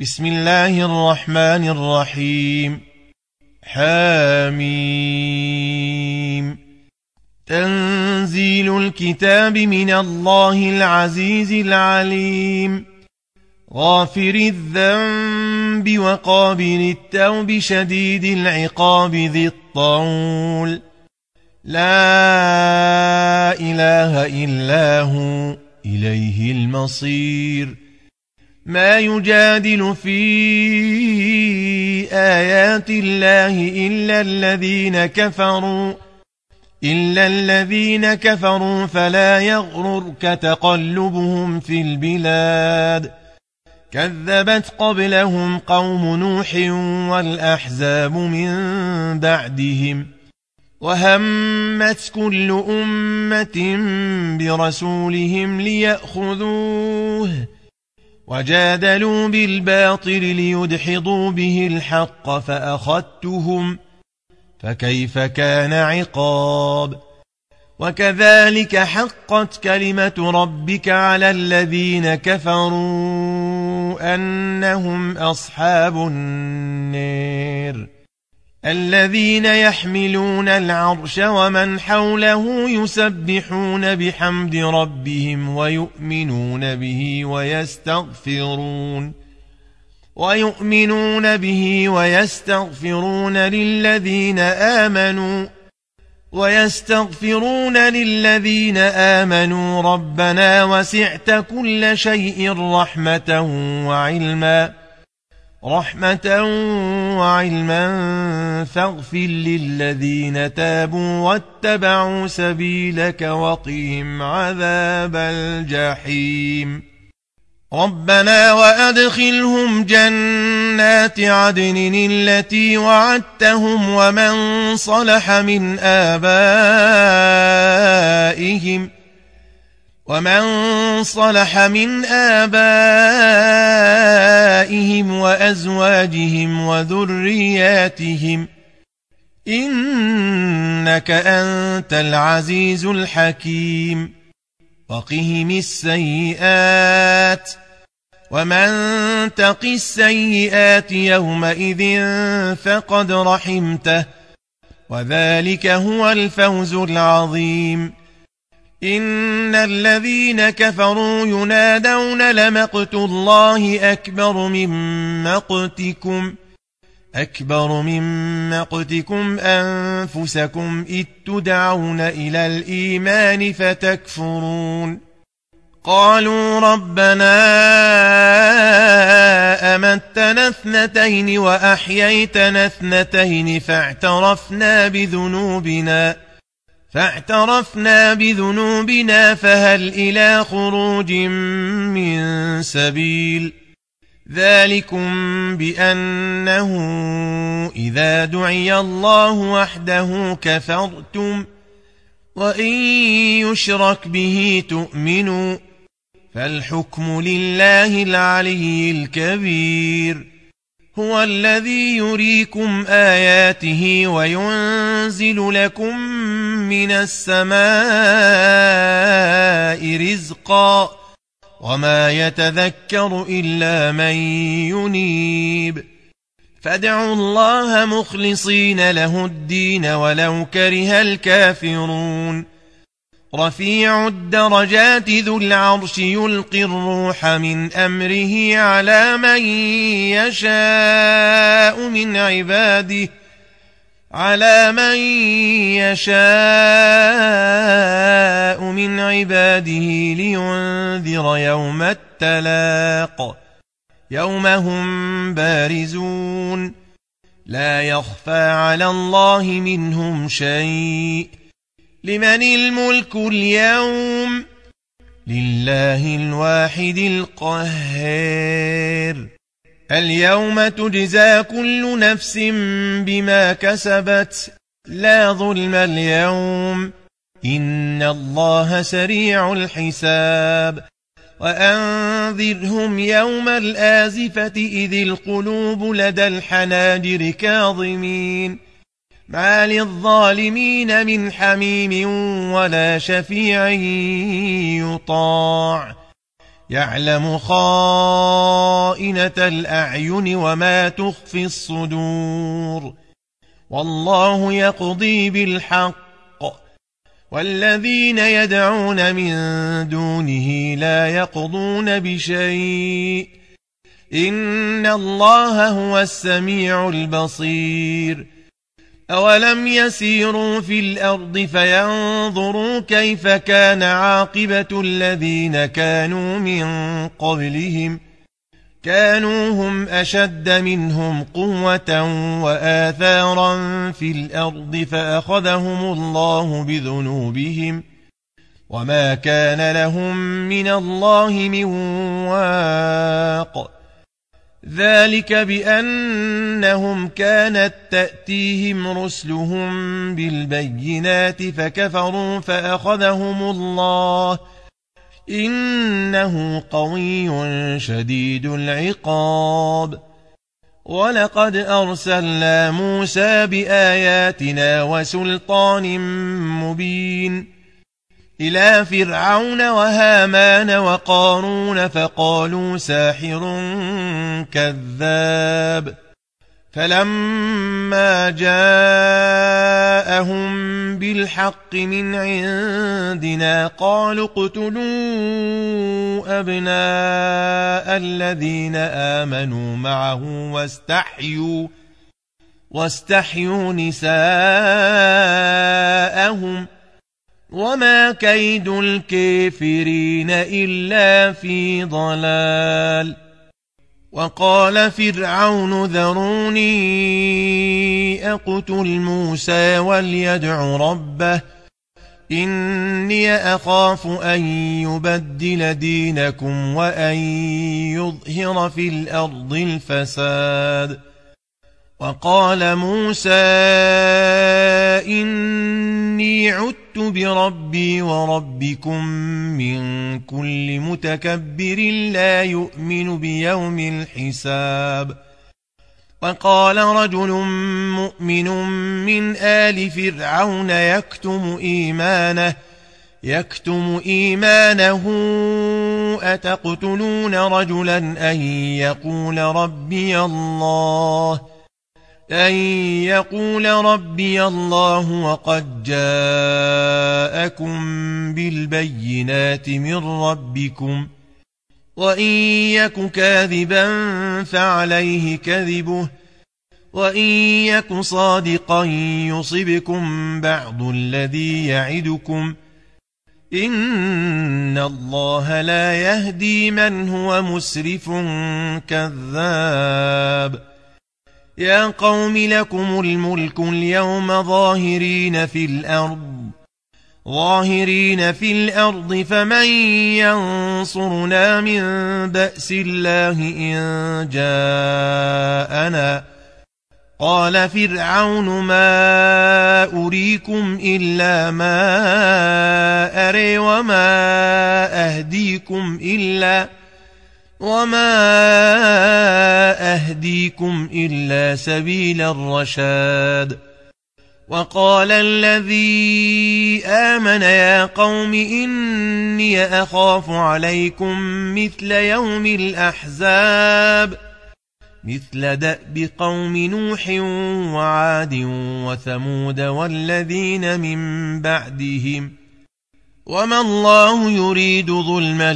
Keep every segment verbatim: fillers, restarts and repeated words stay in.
بسم الله الرحمن الرحيم. حاميم. تنزيل الكتاب من الله العزيز العليم. غافر الذنب وقابل التوب شديد العقاب ذي الطول. لا إله إلا هو إليه المصير. ما يجادل في آيات الله إلا الذين كفروا إلا الذين كفروا فلا يغررك تقلبهم في البلاد. كذبت قبلهم قوم نوح والأحزاب من بعدهم وهمت كل أمة برسولهم ليأخذوه وجادلوا بالباطل ليدحضوا به الحق فأخذتهم فكيف كان عقاب. وكذلك حقت كلمة ربك على الذين كفروا أنهم أصحاب النار. الذين يحملون العرش ومن حوله يسبحون بحمد ربهم ويؤمنون به ويستغفرون ويؤمنون به ويستغفرون للذين آمنوا ويستغفرون للذين آمنوا ربنا وسعت كل شيء رحمة وعلما رحمة وعلما فاغفر للذين تابوا واتبعوا سبيلك وقهم عذاب الجحيم. ربنا وأدخلهم جنات عدن التي وعدتهم ومن صلح من آبائهم ومن صلح من آبائهم وأزواجهم وذرياتهم إنك أنت العزيز الحكيم. وقهم السيئات ومن تق السيئات يومئذ فقد رحمته وذلك هو الفوز العظيم. إن الذين كفروا ينادون لمقت الله أكبر من مقتكم أكبر من مقتكم أنفسكم إذ تدعون إلى الإيمان فتكفرون. قالوا ربنا أمتنا اثنتين وأحييتنا اثنتين فاعترفنا بذنوبنا فاعترفنا بذنوبنا فهل إلى خروج من سبيل. ذلكم بأنه إذا دعي الله وحده كفرتم وإن يشرك به تؤمنوا فالحكم لله العلي الكبير. هو الذي يريكم آياته وينزل لكم من السماء رزقا وما يتذكر إلا من ينيب. فادعوا الله مخلصين له الدين ولو كره الكافرون. رفيع الدرجات ذو العرش يلقي الروح من أمره على من يشاء من عباده على من يشاء من عباده لينذر يوم التلاق يوم هم بارزون لا يخفى على الله منهم شيء. لمن الملك اليوم لله الواحد القهار. اليوم تجزى كل نفس بما كسبت لا ظلم اليوم إن الله سريع الحساب. وأنذرهم يوم الآزفة إذ القلوب لدى الحناجر كاظمين ما للظالمين من حميم ولا شفيع يطاع يعلم خائنة الأعين وما تخفي الصدور والله يقضي بالحق والذين يدعون من دونه لا يقضون بشيء إن الله هو السميع البصير أولم يسيروا في الأرض فينظروا كيف كان عاقبة الذين كانوا من قبلهم كانوا هم أشد منهم قوة وآثارا في الأرض فأخذهم الله بذنوبهم وما كان لهم من الله من واق ذلك بأنهم كانت تأتيهم رسلهم بالبينات فكفروا فأخذهم الله إنه قوي شديد العقاب ولقد أرسلنا موسى بآياتنا وسلطان مبين إلى فرعون وهامان وقارون فقالوا ساحر كذاب فلما جاءهم بالحق من عندنا قالوا اقتلوا أبناء الذين آمنوا معه واستحيوا واستحيوا نساءهم وما كيد الكافرين إلا في ضلال وقال فرعون ذروني أقتل موسى وليدع ربه إني أخاف أن يبدل دينكم وأن يظهر في الأرض الفساد وقال موسى إني عدت بربي وربكم من كل متكبر لا يؤمن بيوم الحساب وقال رجل مؤمن من آل فرعون يكتم إيمانه يكتم إيمانه أتقتلون رجلا أن يقول ربي الله أن يقول ربي الله وقد جاءكم بالبينات من ربكم وإن يك كاذبا فعليه كذبه وإن يك صادقا يصبكم بعض الذي يعدكم إن الله لا يهدي من هو مسرف كذاب يا قوم لكم الملك اليوم ظاهرين في الأرض ظاهرين في الأرض فمن ينصرنا من بأس الله إن جاءنا قال فرعون ما أريكم إلا ما أري وما أهديكم إلا وما أهديكم إلا سبيل الرشاد وقال الذي آمن يا قوم إني أخاف عليكم مثل يوم الأحزاب مثل دأب قوم نوح وعاد وثمود والذين من بعدهم وما الله يريد ظلما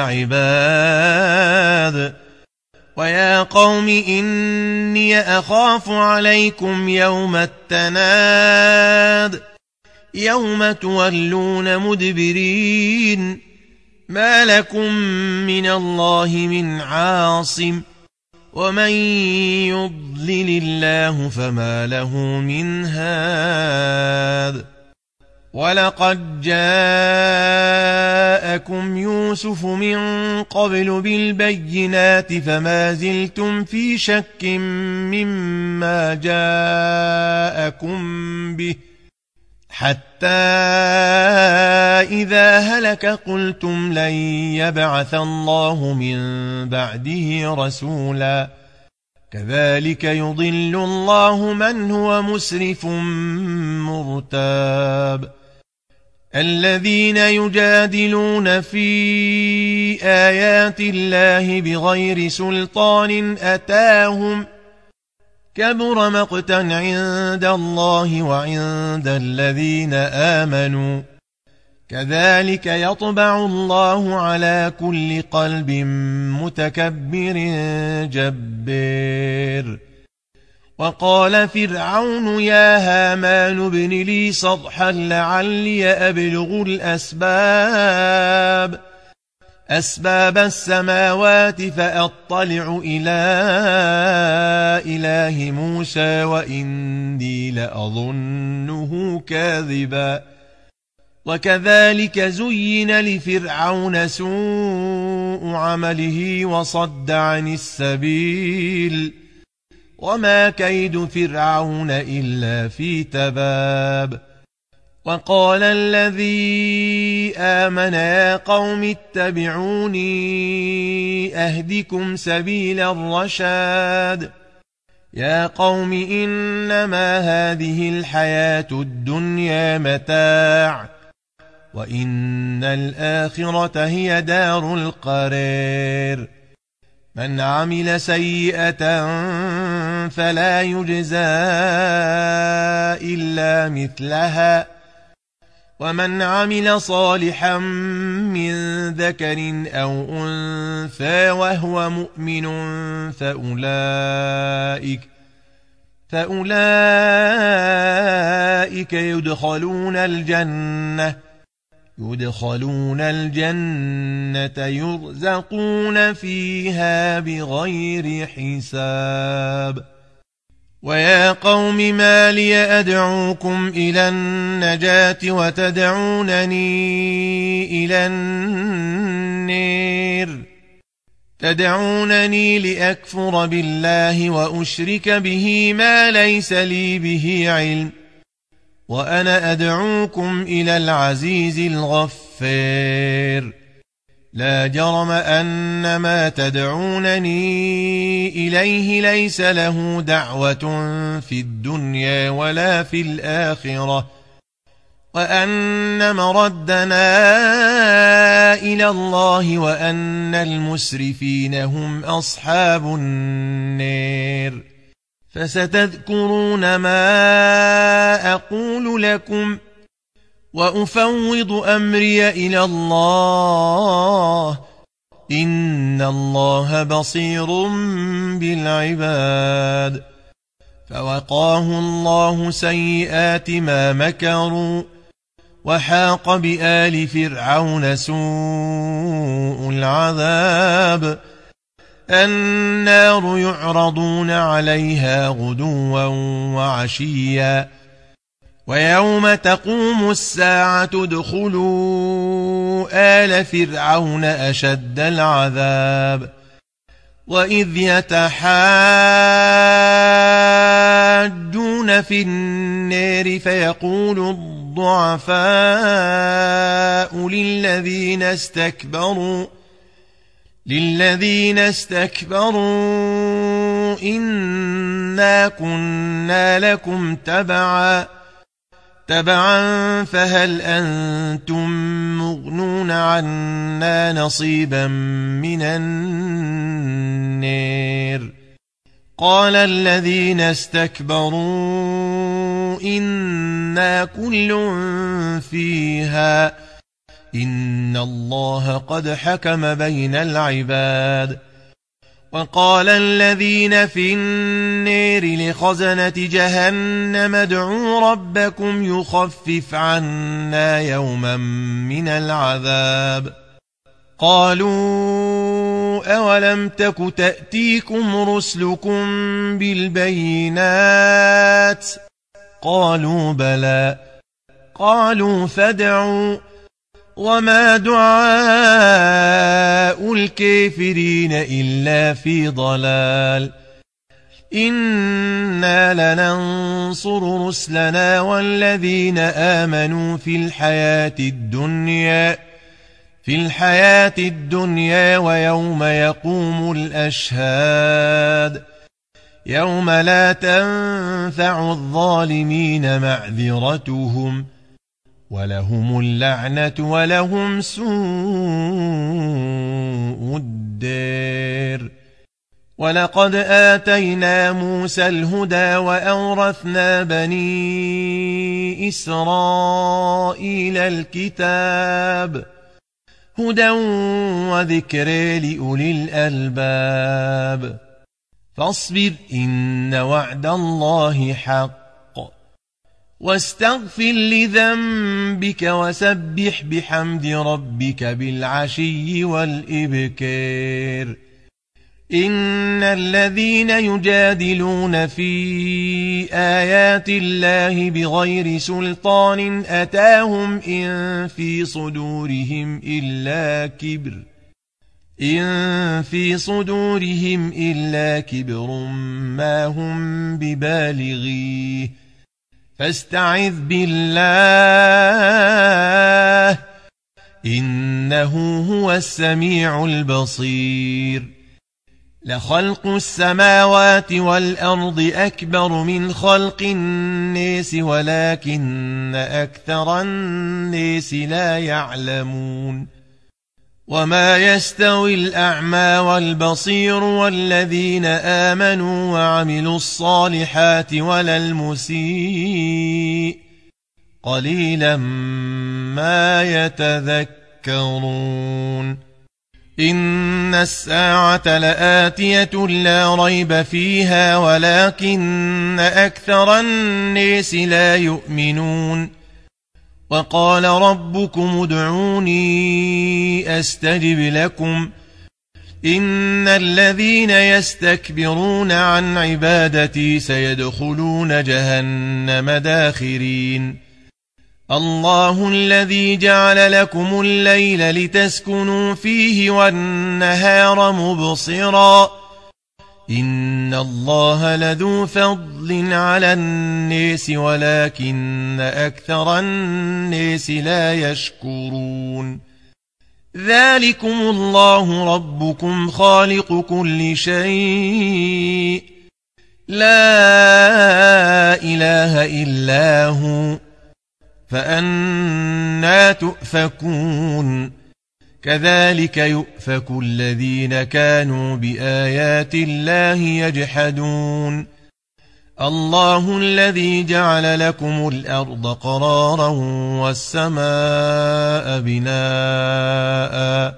للعباد ويا قوم إني أخاف عليكم يوم التناد يوم تولون مدبرين ما لكم من الله من عاصم ومن يضلل الله فما له من هاد ولقد جاءكم يوسف من قبل بالبينات فما زلتم في شك مما جاءكم به حتى إذا هلك قلتم لن يبعث الله من بعده رسولا كذلك يضل الله من هو مسرف مرتاب الذين يجادلون في آيات الله بغير سلطان أتاهم كبر مقتا عند الله وعند الذين آمنوا كذلك يطبع الله على كل قلب متكبر جبار. وقال فرعون يا هامان ابن لي صرحا لعلي أبلغ الأسباب أسباب السماوات فأطلع إلى إله موسى وإني لأظنه كاذبا. وكذلك زين لفرعون سوء عمله وصد عن السبيل وما كيد فرعون إلا في تباب. وقال الذي آمن يا قوم اتبعوني أهدكم سبيل الرشاد. يا قوم إنما هذه الحياة الدنيا متاع وإن الآخرة هي دار القرار. من عمل سيئة فلا يجزى إلا مثلها ومن عمل صالحا من ذكر أو أنثى وهو مؤمن فأولئك فأولئك يدخلون الجنة يدخلون الجنة يرزقون فيها بغير حساب. ويا قوم ما لي أدعوكم إلى النجاة وتدعونني إلى النار تدعونني لأكفر بالله وأشرك به ما ليس لي به علم وأنا أدعوكم إلى العزيز الغفار. لا جرم أن ما تدعونني إليه ليس له دعوة في الدنيا ولا في الآخرة وأن مردنا إلى الله وأن المسرفين هم أصحاب النار. فستذكرون ما أقول لكم وأفوض أمري إلى الله إن الله بصير بالعباد. فوقاه الله سيئات ما مكروا وحاق بآل فرعون سوء العذاب. النار يعرضون عليها غدوا وعشيا ويوم تقوم الساعة ادخلوا آل فرعون أشد العذاب. وإذ يتحاجون في النار فيقول الضعفاء للذين استكبروا للذين استكبروا إنا كنا لكم تبعا تبعا فهل أنتم مغنون عنا نصيبا من النار. قال الذين استكبروا إنا كل فيها إن الله قد حكم بين العباد. وقال الذين في النار لخزنة جهنم ادعوا ربكم يخفف عنا يوما من العذاب. قالوا أولم تك تأتيكم رسلكم بالبينات قالوا بلى قالوا فادعوا وما دعاء الكافرين إلا في ضلال. إنا لننصر رسلنا والذين آمنوا في الحياة الدنيا في الحياة الدنيا ويوم يقوم الأشهاد يوم لا تنفع الظالمين معذرتهم ولهم اللعنة ولهم سوء الدار. ولقد آتينا موسى الهدى وأورثنا بني إسرائيل الكتاب هدى وذكر لأولي الألباب. فاصبر إن وعد الله حق واستغفر لذنبك وسبح بحمد ربك بالعشي والإبكار. إن الذين يجادلون في آيات الله بغير سلطان أتاهم إن في صدورهم إلا كبر إن في صدورهم إلا كبر ما هم ببالغيه فاستعذ بالله إنه هو السميع البصير. لخلق السماوات والأرض أكبر من خلق الناس ولكن أكثر الناس لا يعلمون. وما يستوي الأعمى والبصير والذين آمنوا وعملوا الصالحات ولا المسيء قليلا ما يتذكرون. إن الساعة لآتية لا ريب فيها ولكن أكثر الناس لا يؤمنون. وقال ربكم ادعوني أستجب لكم إن الذين يستكبرون عن عبادتي سيدخلون جهنم داخرين. الله الذي جعل لكم الليل لتسكنوا فيه والنهار مبصرا إن الله لذو فضل على الناس ولكن أكثر الناس لا يشكرون. ذلكم الله ربكم خالق كل شيء لا إله إلا هو فأنى تؤفكون. كذلك يؤفك الذين كانوا بآيات الله يجحدون. الله الذي جعل لكم الأرض قرارا والسماء بناء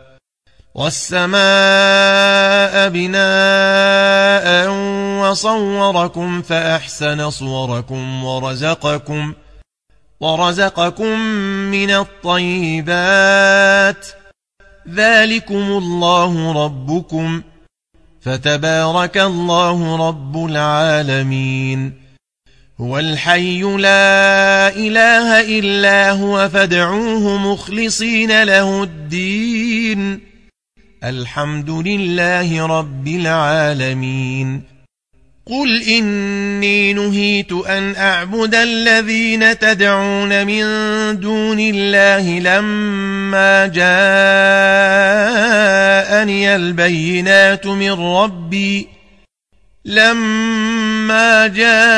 والسماء بناء وصوركم فأحسن صوركم ورزقكم ورزقكم من الطيبات. ذلكم الله ربكم فتبارك الله رب العالمين. هو الحي لا إله إلا هو فادعوه مخلصين له الدين الحمد لله رب العالمين. قل إني نهيت أن أعبد الذين تدعون من دون الله لما جاءني البينات من ربي لما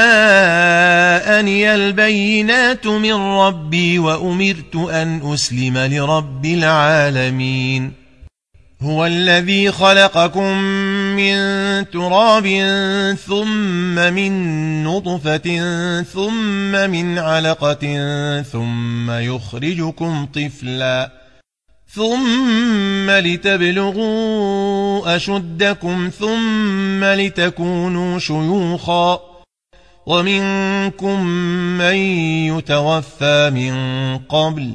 جاءني البينات من ربي وأمرت أن أسلم لرب العالمين. هو الذي خلقكم من تراب ثم من نطفة ثم من علقة ثم يخرجكم طفلا ثم لتبلغوا أشدكم ثم لتكونوا شيوخا ومنكم من يتوفى من قبل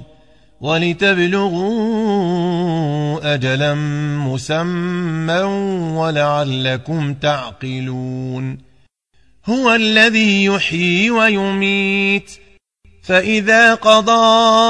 ولتبلغوا أجلا مسمى ولعلكم تعقلون. هو الذي يحيي ويميت فإذا قضى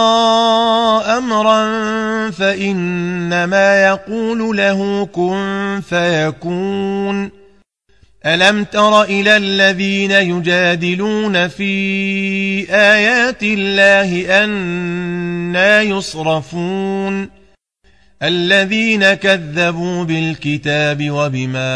أمرا فإنما يقول له كن فيكون. ألم تر إلى الذين يجادلون في آيات الله أنى يصرفون الذين كذبوا بالكتاب وبما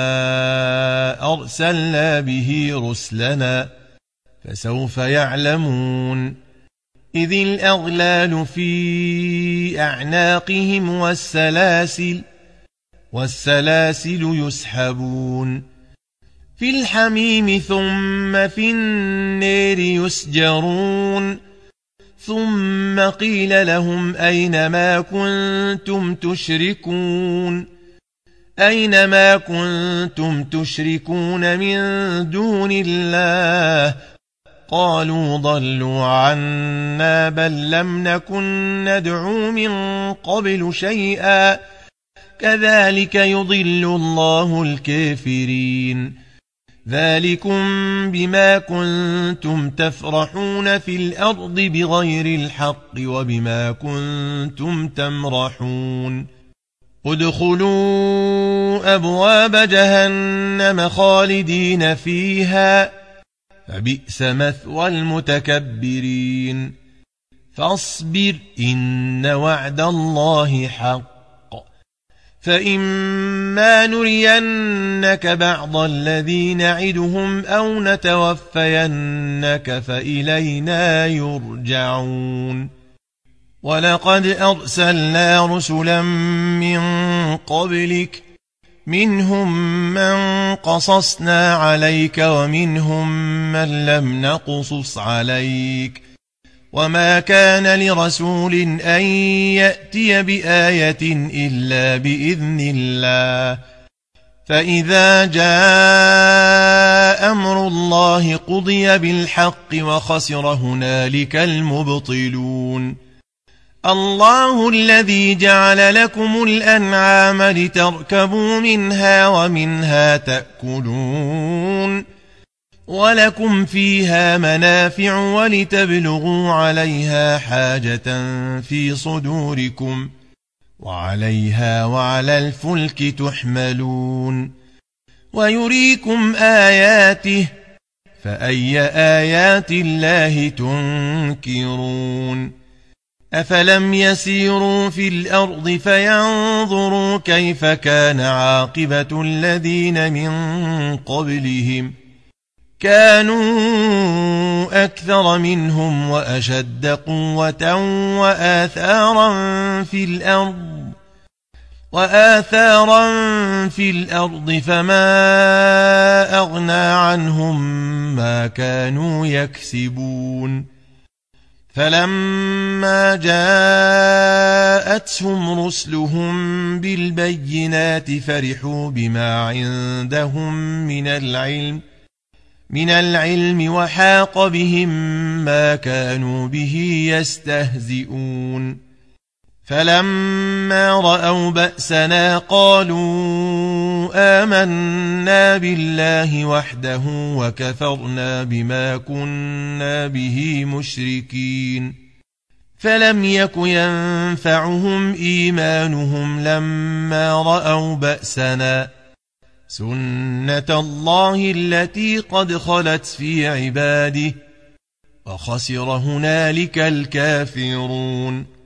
أرسلنا به رسلنا فسوف يعلمون. إذ الأغلال في أعناقهم والسلاسل والسلاسل يسحبون في الحميم ثم في النار يسجرون ثم قيل لهم أين ما كنتم تشركون أين ما كنتم تشركون من دون الله قالوا ضلوا عنا بل لم نكن ندعو من قبل شيئا كذلك يضل الله الكافرين ذلكم بما كنتم تفرحون في الأرض بغير الحق وبما كنتم تمرحون ادخلوا أبواب جهنم خالدين فيها فبئس مثوى المتكبرين فاصبر إن وعد الله حق فإما نرينك بعض الذي نعدهم أو نتوفينك فإلينا يرجعون ولقد أرسلنا رسلا من قبلك منهم من قصصنا عليك ومنهم من لم نقصص عليك وما كان لرسول أن يأتي بآية إلا بإذن الله فإذا جاء أمر الله قضي بالحق وخسر هنالك المبطلون الله الذي جعل لكم الأنعام لتركبوا منها ومنها تأكلون ولكم فيها منافع ولتبلغوا عليها حاجة في صدوركم وعليها وعلى الفلك تحملون ويريكم آياته فأي آيات الله تنكرون أفلم يسيروا في الأرض فينظروا كيف كان عاقبة الذين من قبلهم كانوا أكثر منهم وأشد قوة وآثارا في الأرض وآثارا في الأرض فما أغنى عنهم ما كانوا يكسبون فلما جاءتهم رسلهم بالبينات فرحوا بما عندهم من العلم من العلم وحاق بهم ما كانوا به يستهزئون فلما رأوا بأسنا قالوا آمنا بالله وحده وكفرنا بما كنا به مشركين فلم يك ينفعهم إيمانهم لما رأوا بأسنا سنة الله التي قد خلت في عباده وخسر هنالك الكافرون